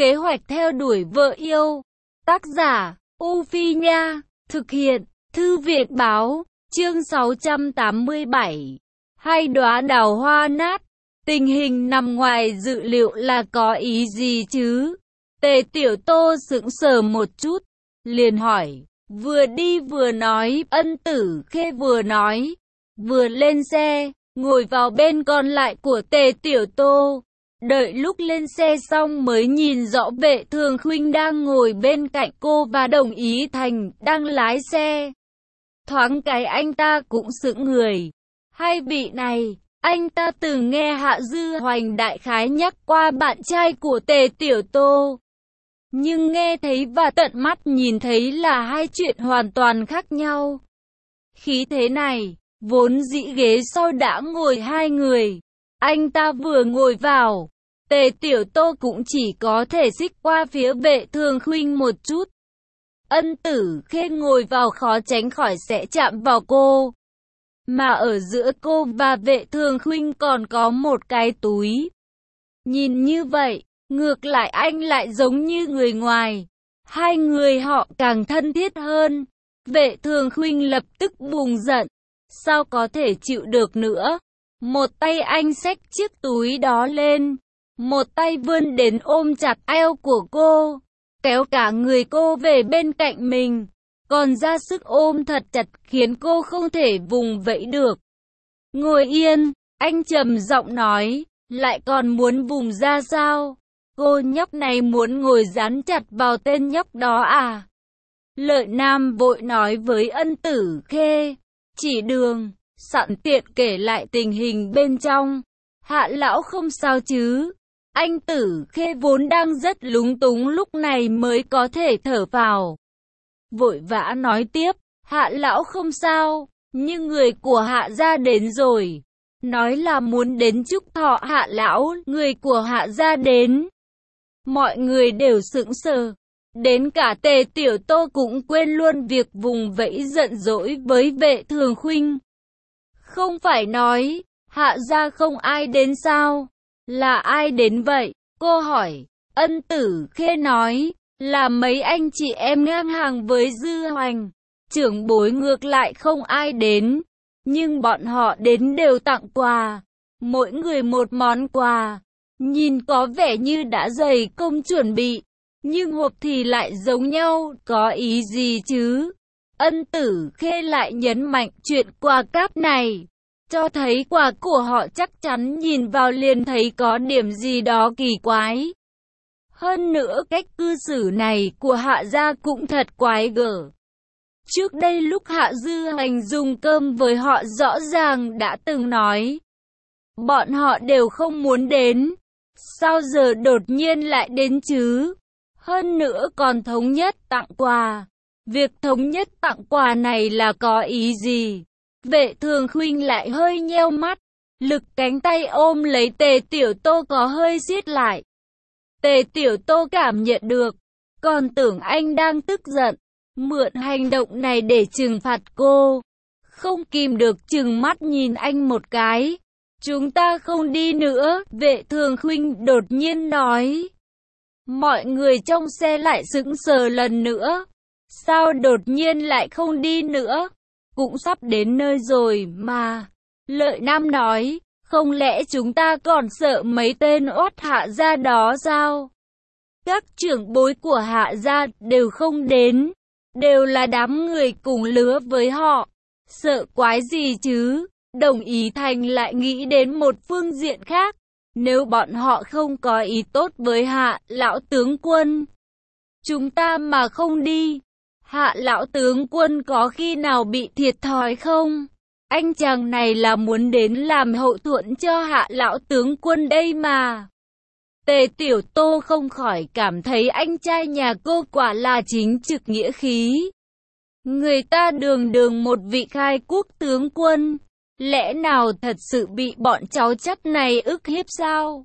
Kế hoạch theo đuổi vợ yêu. Tác giả, U Phi Nha. Thực hiện, Thư viện Báo. Chương 687. Hai đóa đào hoa nát. Tình hình nằm ngoài dự liệu là có ý gì chứ? Tề Tiểu Tô sững sờ một chút, liền hỏi. Vừa đi vừa nói, Ân Tử Khê vừa nói, vừa lên xe, ngồi vào bên còn lại của Tề Tiểu Tô. Đợi lúc lên xe xong mới nhìn rõ Vệ Thường Khuynh đang ngồi bên cạnh cô và Đồng Ý Thành đang lái xe. Thoáng cái anh ta cũng sững người. Hai vị này, anh ta từng nghe Hạ Dư Hoành đại khái nhắc qua bạn trai của Tề Tiểu Tô. Nhưng nghe thấy và tận mắt nhìn thấy là hai chuyện hoàn toàn khác nhau. Khí thế này, vốn dĩ ghế sau đã ngồi hai người. Anh ta vừa ngồi vào, Tề Tiểu Tô cũng chỉ có thể xích qua phía Vệ Thường Khuynh một chút. Ân Tử Khê ngồi vào khó tránh khỏi sẽ chạm vào cô. Mà ở giữa cô và Vệ Thường Khuynh còn có một cái túi. Nhìn như vậy, ngược lại anh lại giống như người ngoài. Hai người họ càng thân thiết hơn. Vệ Thường Khuynh lập tức bùng giận. Sao có thể chịu được nữa? Một tay anh xách chiếc túi đó lên. Một tay vươn đến ôm chặt eo của cô. Kéo cả người cô về bên cạnh mình. Còn ra sức ôm thật chặt khiến cô không thể vùng vẫy được. Ngồi yên, anh trầm giọng nói. Lại còn muốn vùng ra sao? Cô nhóc này muốn ngồi dán chặt vào tên nhóc đó à? Lợi Nam vội nói với Ân Tử Khê. Chỉ đường, sẵn tiện kể lại tình hình bên trong. Hạ lão không sao chứ? Anh Tử Khê vốn đang rất lúng túng lúc này mới có thể thở vào. Vội vã nói tiếp, Hạ lão không sao, nhưng người của Hạ gia đến rồi. Nói là muốn đến chúc thọ Hạ lão, người của Hạ gia đến. Mọi người đều sững sờ. Đến cả Tề Tiểu Tô cũng quên luôn việc vùng vẫy giận dỗi với Vệ Thường Khuynh. Không phải nói, Hạ gia không ai đến sao? Là ai đến vậy? Cô hỏi. Ân Tử Khê nói, là mấy anh chị em ngang hàng với Dư Hoành. Trưởng bối ngược lại không ai đến. Nhưng bọn họ đến đều tặng quà. Mỗi người một món quà. Nhìn có vẻ như đã dày công chuẩn bị. Nhưng hộp thì lại giống nhau, có ý gì chứ? Ân Tử Khê lại nhấn mạnh chuyện quà cáp này. Cho thấy quà của họ chắc chắn nhìn vào liền thấy có điểm gì đó kỳ quái. Hơn nữa cách cư xử này của Hạ gia cũng thật quái gở. Trước đây lúc Hạ Dư Hành dùng cơm với họ rõ ràng đã từng nói. Bọn họ đều không muốn đến. Sao giờ đột nhiên lại đến chứ? Hơn nữa còn thống nhất tặng quà. Việc thống nhất tặng quà này là có ý gì? Vệ Thường Khuynh lại hơi nheo mắt. Lực cánh tay ôm lấy Tề Tiểu Tô có hơi siết lại. Tề Tiểu Tô cảm nhận được. Còn tưởng anh đang tức giận. Mượn hành động này để trừng phạt cô. Không kìm được trừng mắt nhìn anh một cái. Chúng ta không đi nữa, Vệ Thường Khuynh đột nhiên nói. Mọi người trong xe lại sững sờ lần nữa. Sao đột nhiên lại không đi nữa? Cũng sắp đến nơi rồi mà. Lợi Nam nói, không lẽ chúng ta còn sợ mấy tên oát Hạ gia đó sao? Các trưởng bối của Hạ gia đều không đến. Đều là đám người cùng lứa với họ. Sợ quái gì chứ? Đồng Ý Thành lại nghĩ đến một phương diện khác. Nếu bọn họ không có ý tốt với Hạ lão tướng quân, chúng ta mà không đi, Hạ lão tướng quân có khi nào bị thiệt thòi không? Anh chàng này là muốn đến làm hậu thuẫn cho Hạ lão tướng quân đây mà. Tề Tiểu Tô không khỏi cảm thấy anh trai nhà cô quả là chính trực nghĩa khí. Người ta đường đường một vị khai quốc tướng quân, lẽ nào thật sự bị bọn cháu chắt này ức hiếp sao?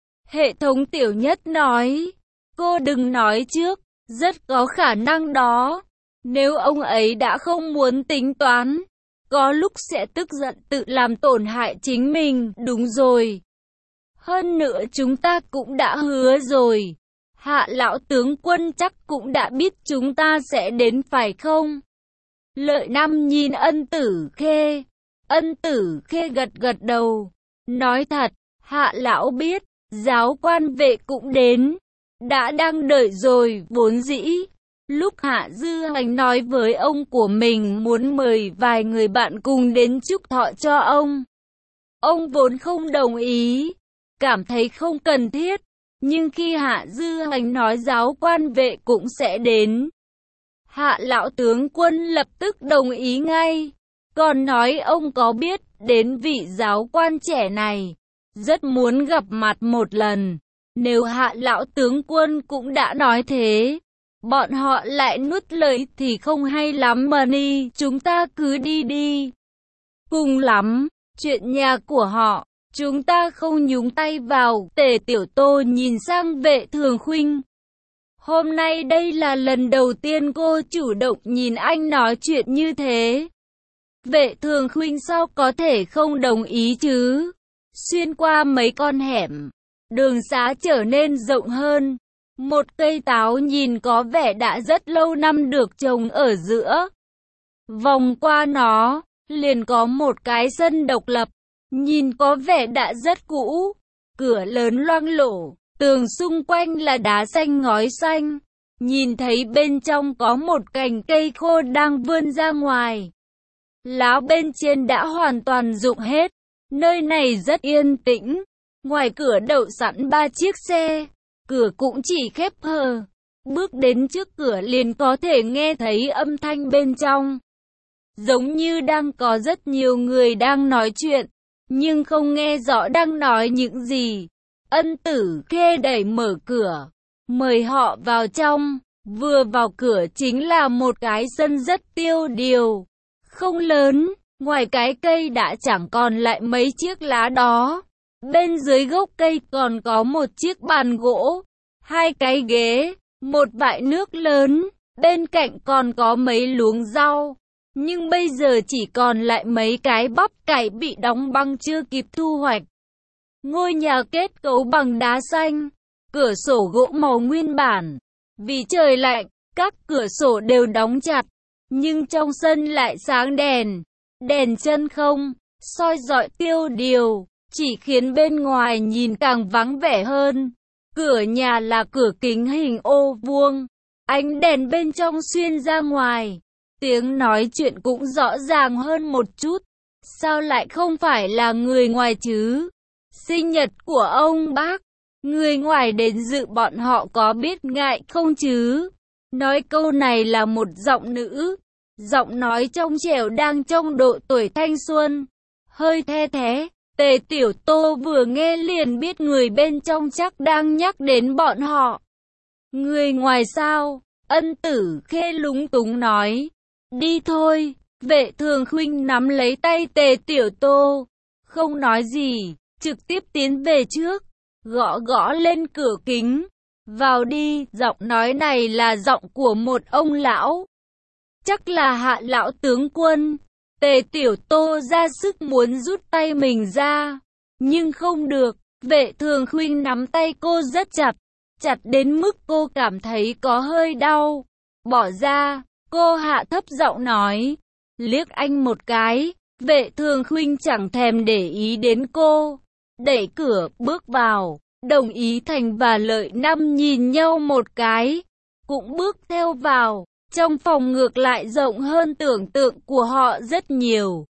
Hệ thống Tiểu Nhất nói, cô đừng nói trước, rất có khả năng đó. Nếu ông ấy đã không muốn tính toán, có lúc sẽ tức giận tự làm tổn hại chính mình, đúng rồi. Hơn nữa chúng ta cũng đã hứa rồi, Hạ lão tướng quân chắc cũng đã biết chúng ta sẽ đến phải không? Lợi Nam nhìn Ân Tử Khê. Ân Tử Khê gật gật đầu. Nói thật, Hạ lão biết, giáo quan vệ cũng đến. Đã đang đợi rồi, vốn dĩ. Lúc Hạ Dư Hoành nói với ông của mình muốn mời vài người bạn cùng đến chúc thọ cho ông vốn không đồng ý, cảm thấy không cần thiết. Nhưng khi Hạ Dư Hoành nói giáo quan vệ cũng sẽ đến, Hạ lão tướng quân lập tức đồng ý ngay. Còn nói ông có biết đến vị giáo quan trẻ này, rất muốn gặp mặt một lần. Nếu Hạ lão tướng quân cũng đã nói thế, bọn họ lại nuốt lời thì không hay lắm mà đi, chúng ta cứ đi đi. Cùng lắm, chuyện nhà của họ, chúng ta không nhúng tay vào. Tề Tiểu Tô nhìn sang Vệ Thường Khuynh. Hôm nay đây là lần đầu tiên cô chủ động nhìn anh nói chuyện như thế. Vệ Thường Khuynh sao có thể không đồng ý chứ? Xuyên qua mấy con hẻm, đường xá trở nên rộng hơn. Một cây táo nhìn có vẻ đã rất lâu năm được trồng ở giữa. Vòng qua nó, liền có một cái sân độc lập, nhìn có vẻ đã rất cũ. Cửa lớn loang lổ, tường xung quanh là đá xanh ngói xanh. Nhìn thấy bên trong có một cành cây khô đang vươn ra ngoài. Lá bên trên đã hoàn toàn rụng hết. Nơi này rất yên tĩnh. Ngoài cửa đậu sẵn 3 chiếc xe. Cửa cũng chỉ khép hờ. Bước đến trước cửa liền có thể nghe thấy âm thanh bên trong. Giống như đang có rất nhiều người đang nói chuyện, nhưng không nghe rõ đang nói những gì. Ân Tử Khê đẩy mở cửa, mời họ vào trong. Vừa vào cửa chính là một cái sân rất tiêu điều, không lớn. Ngoài cái cây đã chẳng còn lại mấy chiếc lá đó. Bên dưới gốc cây còn có một chiếc bàn gỗ, 2 cái ghế, một vại nước lớn. Bên cạnh còn có mấy luống rau. Nhưng bây giờ chỉ còn lại mấy cái bắp cải bị đóng băng chưa kịp thu hoạch. Ngôi nhà kết cấu bằng đá xanh, cửa sổ gỗ màu nguyên bản. Vì trời lạnh, các cửa sổ đều đóng chặt, nhưng trong sân lại sáng đèn. Đèn chân không, soi rọi tiêu điều, chỉ khiến bên ngoài nhìn càng vắng vẻ hơn. Cửa nhà là cửa kính hình ô vuông, ánh đèn bên trong xuyên ra ngoài. Tiếng nói chuyện cũng rõ ràng hơn một chút. Sao lại không phải là người ngoài chứ? Sinh nhật của ông bác, người ngoài đến dự bọn họ có biết ngại không chứ? Nói câu này là một giọng nữ. Giọng nói trong trẻo đang trong độ tuổi thanh xuân, hơi the thé. Tề Tiểu Tô vừa nghe liền biết người bên trong chắc đang nhắc đến bọn họ. Người ngoài sao? Ân Tử Khê lúng túng nói. Đi thôi. Vệ Thường Khuynh nắm lấy tay Tề Tiểu Tô, không nói gì, trực tiếp tiến về trước, gõ gõ lên cửa kính. Vào đi. Giọng nói này là giọng của một ông lão, chắc là Hạ lão tướng quân. Tề Tiểu Tô ra sức muốn rút tay mình ra, nhưng không được. Vệ Thường Khuynh nắm tay cô rất chặt, chặt đến mức cô cảm thấy có hơi đau. Bỏ ra. Cô hạ thấp giọng nói. Liếc anh một cái. Vệ Thường Khuynh chẳng thèm để ý đến cô, đẩy cửa bước vào. Đồng Ý Thành và Lợi Năm nhìn nhau một cái, cũng bước theo vào. Trong phòng ngược lại rộng hơn tưởng tượng của họ rất nhiều.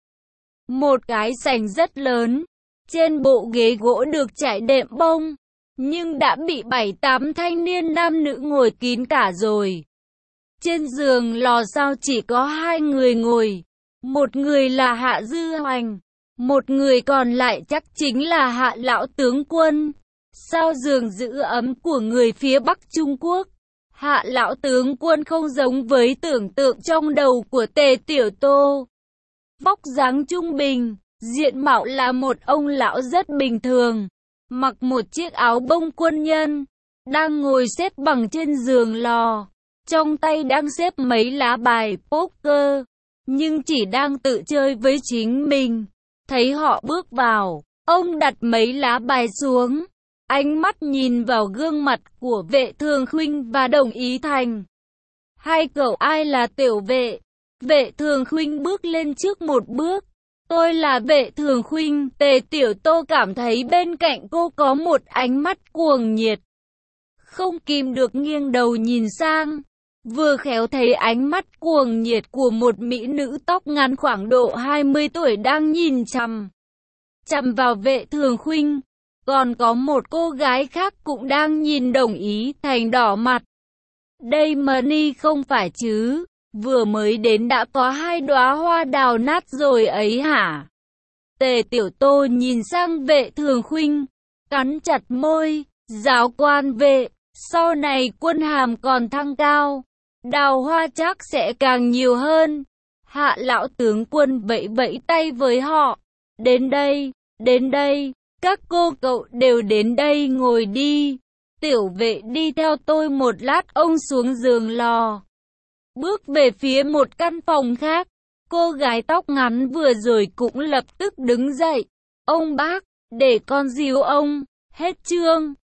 Một cái sảnh rất lớn, trên bộ ghế gỗ được trải đệm bông, nhưng đã bị 7-8 thanh niên nam nữ ngồi kín cả rồi. Trên giường lò sao chỉ có 2 người ngồi, một người là Hạ Dư Hoành, một người còn lại chắc chính là Hạ lão tướng quân. Sao giường giữ ấm của người phía Bắc Trung Quốc? Hạ lão tướng quân không giống với tưởng tượng trong đầu của Tề Tiểu Tô. Vóc dáng trung bình, diện mạo là một ông lão rất bình thường, mặc một chiếc áo bông quân nhân, đang ngồi xếp bằng trên giường lò, trong tay đang xếp mấy lá bài poker, nhưng chỉ đang tự chơi với chính mình. Thấy họ bước vào, ông đặt mấy lá bài xuống, Ánh mắt nhìn vào gương mặt của Vệ Thường Khuynh và Đồng Ý Thành. Hai cậu ai là Tiểu Vệ? Vệ Thường Khuynh bước lên trước một bước. Tôi là Vệ Thường Khuynh. Tề Tiểu Tô cảm thấy bên cạnh cô có một ánh mắt cuồng nhiệt. Không kìm được nghiêng đầu nhìn sang. Vừa khéo thấy ánh mắt cuồng nhiệt của một mỹ nữ tóc ngắn khoảng độ 20 tuổi đang nhìn chằm vào Vệ Thường Khuynh. Còn có một cô gái khác cũng đang nhìn Đồng Ý Thành đỏ mặt. Đây Money không phải chứ? Vừa mới đến đã có 2 đóa hoa đào nát rồi ấy hả? Tề Tiểu Tô nhìn sang Vệ Thường Khuynh, cắn chặt môi. Giáo quan Vệ, sau này quân hàm còn thăng cao, đào hoa chắc sẽ càng nhiều hơn. Hạ lão tướng quân vẫy vẫy tay với họ. Đến đây, các cô cậu đều đến đây ngồi đi. Tiểu Vệ đi theo tôi một lát. Ông xuống giường lò, bước về phía một căn phòng khác. Cô gái tóc ngắn vừa rồi cũng lập tức đứng dậy. Ông bác, để con dìu ông. Hết chương.